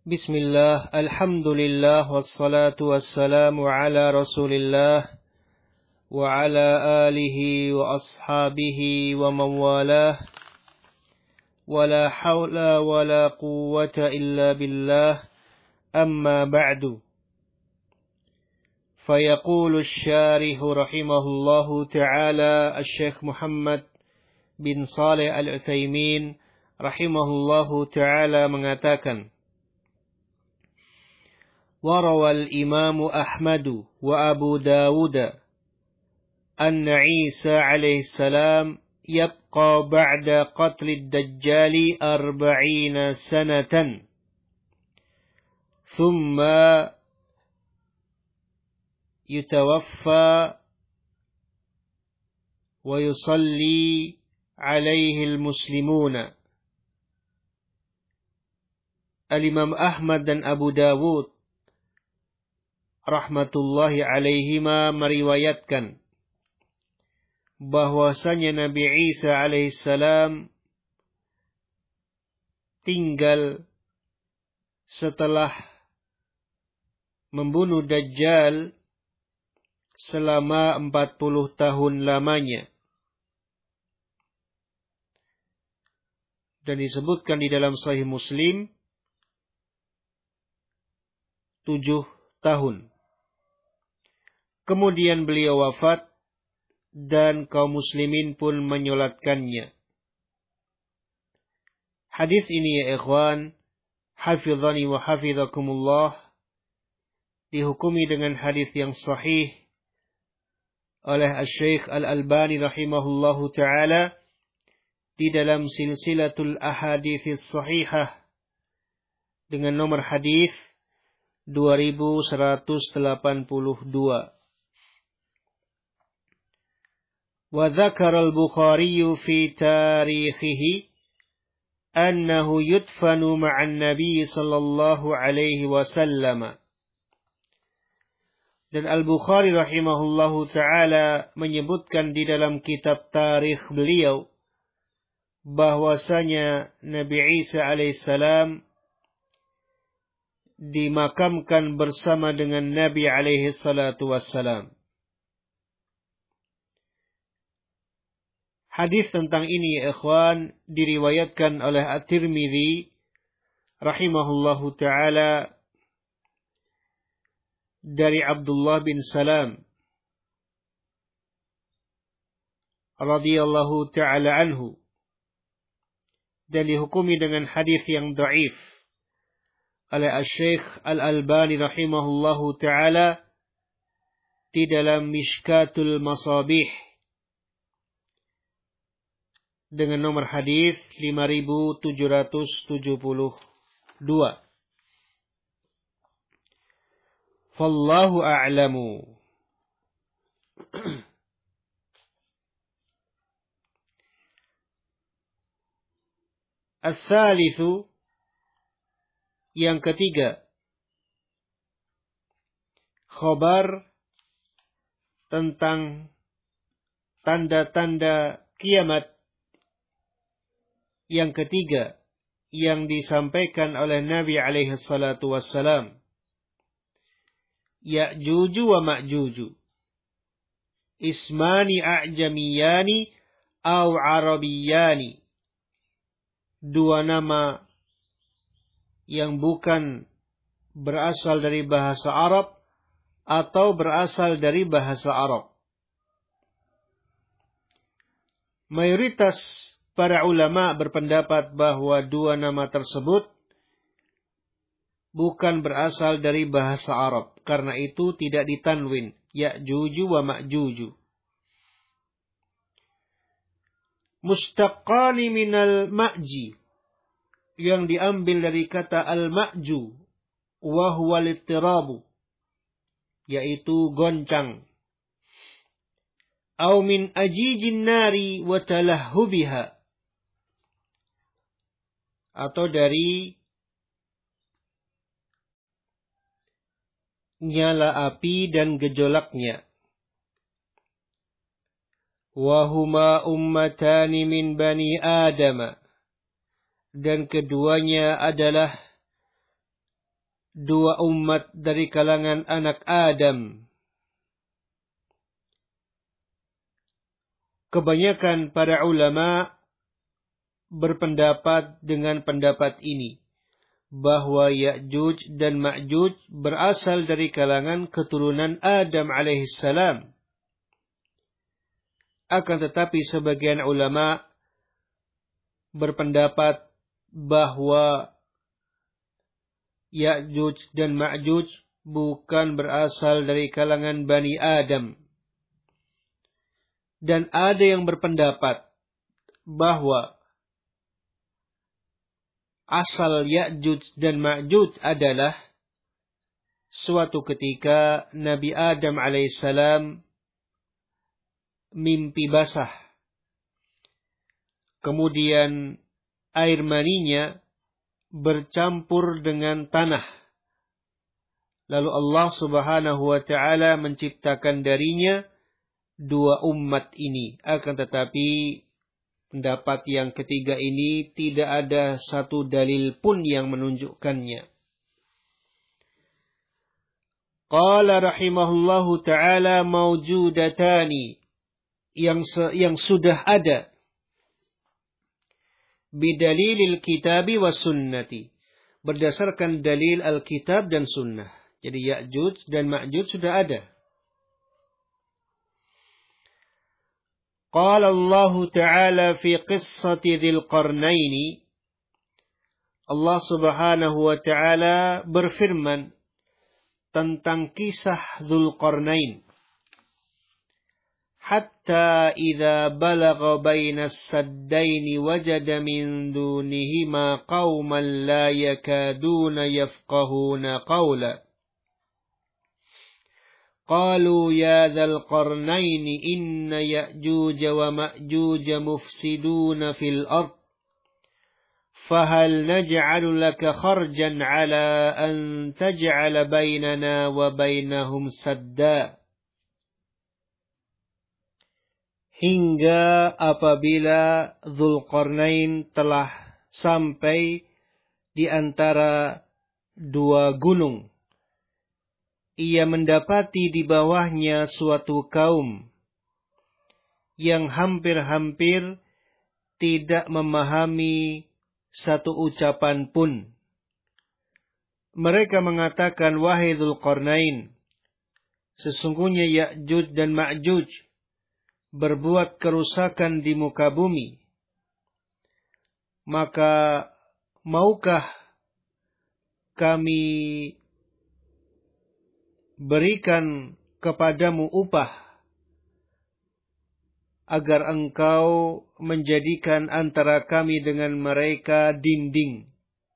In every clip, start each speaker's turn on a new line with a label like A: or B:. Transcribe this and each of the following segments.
A: Bismillah, alhamdulillah, wassalatu wassalamu ala rasulillah, wa ala alihi wa ashabihi wa mawalah, wa la hawla wa la quwwata illa billah, amma ba'du. Fayaqulu syarihu rahimahullahu ta'ala, Al-Syeikh Muhammad bin Saleh Al-Utsaimin rahimahullahu ta'ala mengatakan, وروى الإمام أحمد وأبو داود أن عيسى عليه السلام يبقى بعد قتل الدجال 40 سنة ثم يتوفى ويصلي عليه المسلمون. Al-Imam Ahmad dan Abu Dawud rahmatullahi alaihima meriwayatkan bahwasanya Nabi Isa alaihissalam tinggal setelah membunuh Dajjal selama 40 tahun lamanya. Dan disebutkan di dalam Sahih Muslim 7 tahun. Kemudian beliau wafat dan kaum muslimin pun menyolatkannya. Hadis ini ya ikhwan, hafizani wa hafizakumullah, dihukumi dengan hadis yang sahih oleh Al-Syeikh Al-Albani rahimahullahu ta'ala di dalam silsilatul ahadithis sahihah dengan nomor hadis 2182. وذكر البخاري في تاريخه أنه يدفن مع النبي صلى الله عليه وسلم. Dan Al-Bukhari rahimahullahu ta'ala menyebutkan di dalam kitab tarikh beliau bahwasanya Nabi Isa alaihissalam dimakamkan bersama dengan Nabi alaihi salatu wassalam. Hadis tentang ini ya ikhwan diriwayatkan oleh At-Tirmidzi rahimahullahu ta'ala dari Abdullah bin Salam radhiyallahu ta'ala anhu, dan dihukumi dengan hadis yang dhaif oleh Al-Syeikh Al-Albani rahimahullahu ta'ala di dalam Mishkatul Masabih dengan nomor hadis 5772. Fallahu a'lamu. As-salitsu, yang ketiga, khabar tentang tanda-tanda kiamat yang ketiga yang disampaikan oleh Nabi alaihi salatu wassalam. Ya'juju wa ma'juju ismani a'jamiyani au arabiyani, dua nama yang bukan berasal dari bahasa Arab atau berasal dari bahasa Arab. Mayoritas para ulama berpendapat bahwa dua nama tersebut bukan berasal dari bahasa Arab. Karena itu tidak ditanwin. Ya'juju wa ma'juju. Mustaqqani minal ma'ji, yang diambil dari kata al-ma'ju, wa huwa littirabu, yaitu goncang. Au min ajijin nari wa talahhubiha, atau dari nyala api dan gejolaknya. Wahuma ummatani min bani Adam, dan keduanya adalah dua umat dari kalangan anak Adam. Kebanyakan para ulama berpendapat dengan pendapat ini, bahwa Ya'juj dan Ma'juj berasal dari kalangan keturunan Adam alaihissalam. Akan tetapi sebagian ulama berpendapat bahwa Ya'juj dan Ma'juj bukan berasal dari kalangan Bani Adam. Dan ada yang berpendapat bahwa asal Ya'juj dan Ma'juj adalah suatu ketika Nabi Adam alaihissalam mimpi basah. Kemudian air maninya bercampur dengan tanah. Lalu Allah Subhanahu wa ta'ala menciptakan darinya dua umat ini. Akan tetapi pendapat yang ketiga ini tidak ada satu dalil pun yang menunjukkannya. Qala rahimahullahu ta'ala mawjudatani, yang sudah ada bidalilil kitabi was sunnati, berdasarkan dalil Alkitab dan sunnah. Jadi Ya'juj dan Ma'juj sudah ada. Qala Allah Ta'ala fi qissati Dzil Qarnaini, Allah Subhanahu wa ta'ala berfirman tentang kisah Dzul Qarnain. Hatta idza balagha bainas saddaini wajada min dunihima qauman la yakaduna yafqahuna qawla. Qalu ya dzal qarnaini inna ya'juj wa ma'juj mufsiduna fil ard fahal naj'alu laka kharjan ala an taj'ala bainana wa bainahum sadda. Hingga apabila Dzulqarnain telah sampai di antara dua gunung, ia mendapati di bawahnya suatu kaum yang hampir-hampir tidak memahami satu ucapan pun. Mereka mengatakan, wahai Dzulqarnain, sesungguhnya Ya'juj dan Ma'juj berbuat kerusakan di muka bumi. Maka maukah kami berikan kepadamu upah agar engkau menjadikan antara kami dengan mereka dinding.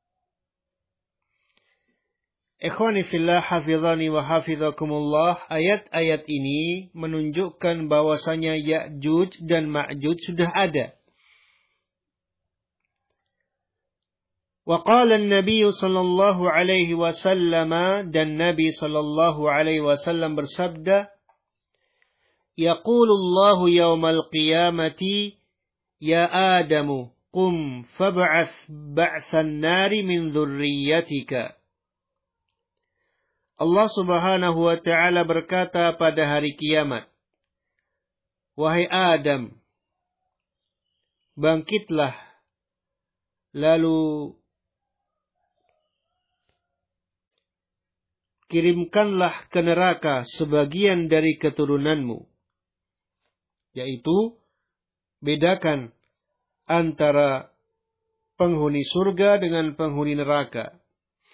A: Ikhwani fillah hafizani wa hafizakumullah, ayat-ayat ini menunjukkan bahwasanya Ya'juj dan Ma'juj sudah ada. Wa qala an-nabiy sallallahu alaihi wasallam, dan Nabi sallallahu alaihi wasallam bersabda, yaqulu Allahu yawmal qiyamati ya Adamu qum fab'ath ba'than nari min dzurriyyatika. Allah Subhanahu wa ta'ala berkata pada hari kiamat, wahai Adam, bangkitlah, lalu kirimkanlah ke neraka sebagian dari keturunanmu. Yaitu, bedakan antara penghuni surga dengan penghuni neraka.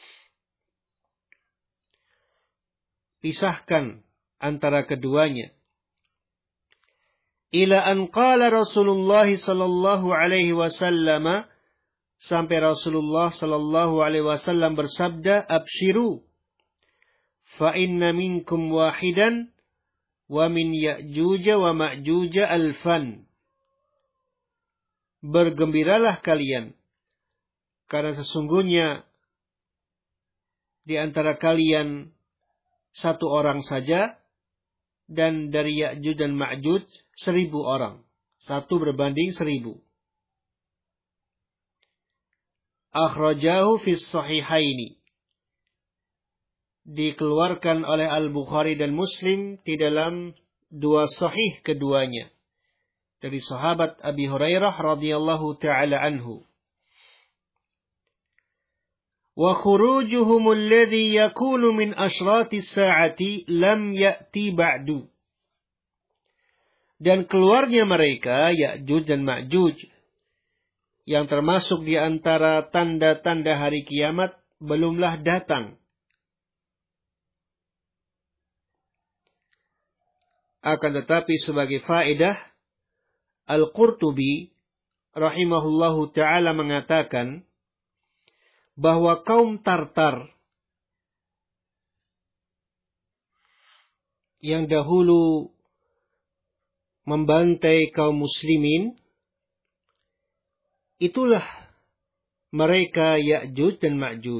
A: Pisahkan antara keduanya. Ila an qala Rasulullah sallallahu alaihi wasallam, sampai Rasulullah sallallahu alaihi wasallam bersabda, abshiru fa inna minkum wahidan wa min Ya'juj wa Ma'juj alfan. Bergembiralah kalian, karena sesungguhnya di antara kalian satu orang saja, dan dari Ya'juj dan Ma'juj 1000 orang. 1 berbanding 1000. Akhrajahu fis sahihaini. dikeluarkan oleh Al-Bukhari dan Muslim di dalam dua sahih keduanya. Dari sahabat Abi Hurairah radhiyallahu ta'ala anhu. Wa khurujuhum alladhi yakunu min ashratis sa'ati lam ya'ti ba'du. Dan keluarnya mereka, Ya'juj dan Ma'juj, yang termasuk di antara tanda-tanda hari kiamat, belumlah datang. Akan tetapi sebagai faedah, Al-Qurtubi rahimahullahu ta'ala mengatakan, bahwa kaum Tartar yang dahulu membantai kaum muslimin, itulah mereka Ya'juj dan Ma'juj.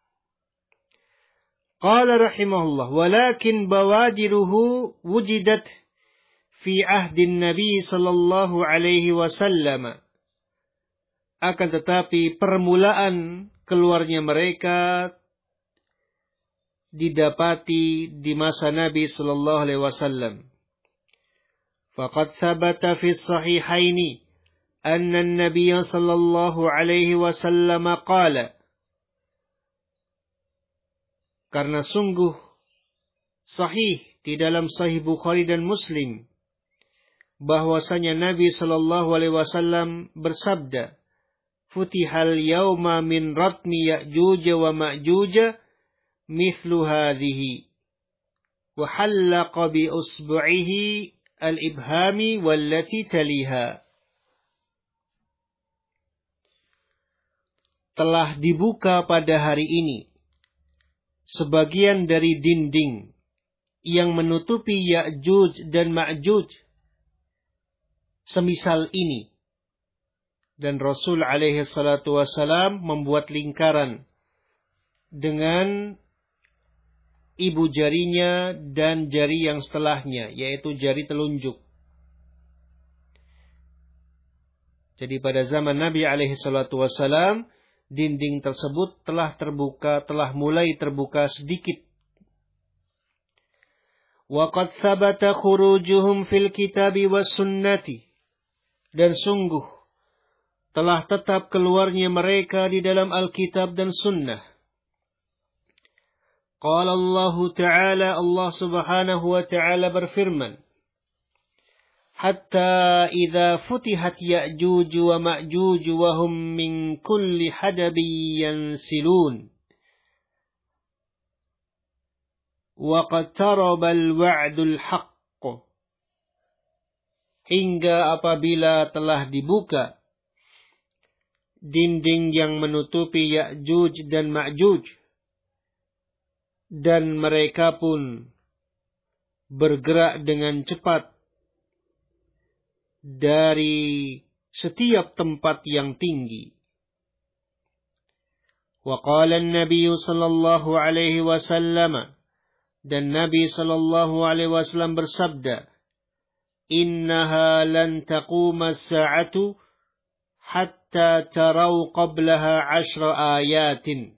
A: Qala rahimahullah, walakin bawadiruhu wujidat fi ahdin Nabi sallallahu alaihi wasallam. Akan tetapi permulaan keluarnya mereka didapati di masa Nabi sallallahu alaihi wasallam. Faqad thabata fi sahihaini anna an-nabiy sallallahu alaihi wasallam qala. Karena sungguh sahih di dalam Sahih Bukhari dan Muslim bahwasanya Nabi sallallahu alaihi wasallam bersabda, futihal yawma min ratmi Ya'juj wa Ma'juj mithlu hadhihi wa hallaqa bi usbu'ihi al-ibhami wallati taliha. Telah dibuka pada hari ini sebagian dari dinding yang menutupi Ya'juj dan Ma'juj semisal ini. Dan Rasul alaihi salatu wassalam membuat lingkaran dengan ibu jarinya dan jari yang setelahnya, yaitu jari telunjuk. Jadi pada zaman Nabi alaihi salatu wassalam, dinding tersebut telah mulai terbuka sedikit. Wa qad thabata khurujuhum fil kitabi was sunnati. Dan sungguh telah tetap keluarnya mereka di dalam Alkitab dan Sunnah. Qala Allah Ta'ala, Allah Subhanahu wa Ta'ala berfirman, Hatta idza futihat Ya'juj wa Ma'juj wa hum min kulli hadabin yansilun. Wa qad taraba al-wa'dul haqq. Hingga apabila telah dibuka dinding yang menutupi Ya'juj dan Ma'juj, dan mereka pun bergerak dengan cepat dari setiap tempat yang tinggi. Wa qala an-nabiy sallallahu alaihi wasallam, dan Nabi sallallahu alaihi wasallam bersabda, innaha lan taquma as-sa'atu hatta tarau qablaha 10 ayatin.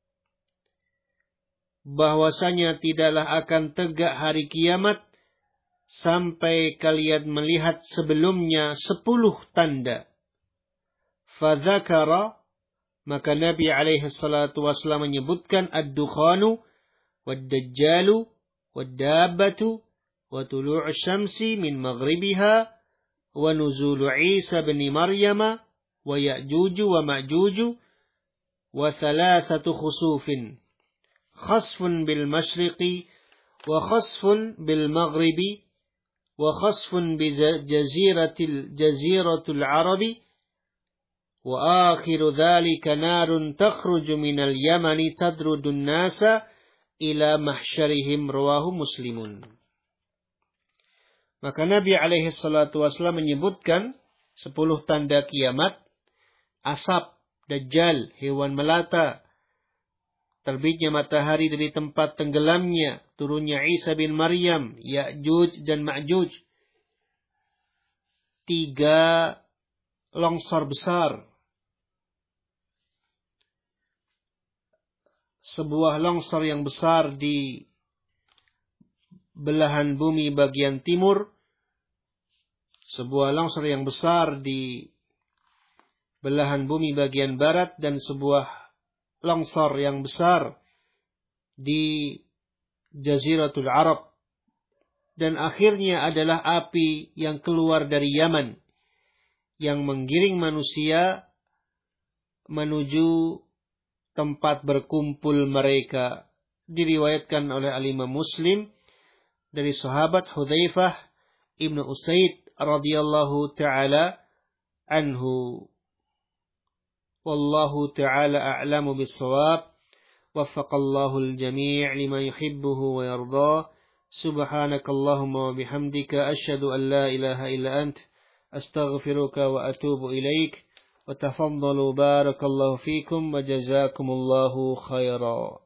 A: Bahwasanya tidaklah akan tegak hari kiamat sampai kalian melihat sebelumnya 10 tanda. Fadzakara, maka Nabi alaihi salatu wasallam menyebutkan ad-dukhanu wad-dajjalu wad-dabbatu wa tulu'u syamsi min maghribiha wa nuzulu Isa bin Maryam wa Ya'juj wa Ma'juj wa thalathatu khusufin, khasfun bil masyriqi wa khasfun bil maghribi wa khasfun bi jaziratul arabi wa akhiru dhalika narun takhruju minal yamani tadrudun nasa ila mahsyarihim, rawahu Muslimun. Maka Nabi alaihi salatu wasallam menyebutkan 10 tanda kiamat: asap, dajjal, hewan melata, terbitnya matahari dari tempat tenggelamnya, turunnya Isa bin Maryam, Ya'juj dan Ma'juj, 3 longsor besar, sebuah longsor yang besar di belahan bumi bagian timur, sebuah longsor yang besar di belahan bumi bagian barat, dan sebuah longsor yang besar di Jaziratul Arab. Dan akhirnya adalah api yang keluar dari Yaman, yang menggiring manusia menuju tempat berkumpul mereka. Diriwayatkan oleh Al-Imam Muslim dari sahabat Hudzaifah ibnu Usaid radhiyallahu ta'ala anhu. Wallahu ta'ala a'lamu bis-shawab. Waffaqallahu al-jami' lima yuhibbuhu wa yardah. Subhanakallahumma wa bihamdika asyhadu an la ilaha illa ant astaghfiruka wa atubu ilaik. وتفضلوا بارك الله فيكم وجزاكم الله خيرا.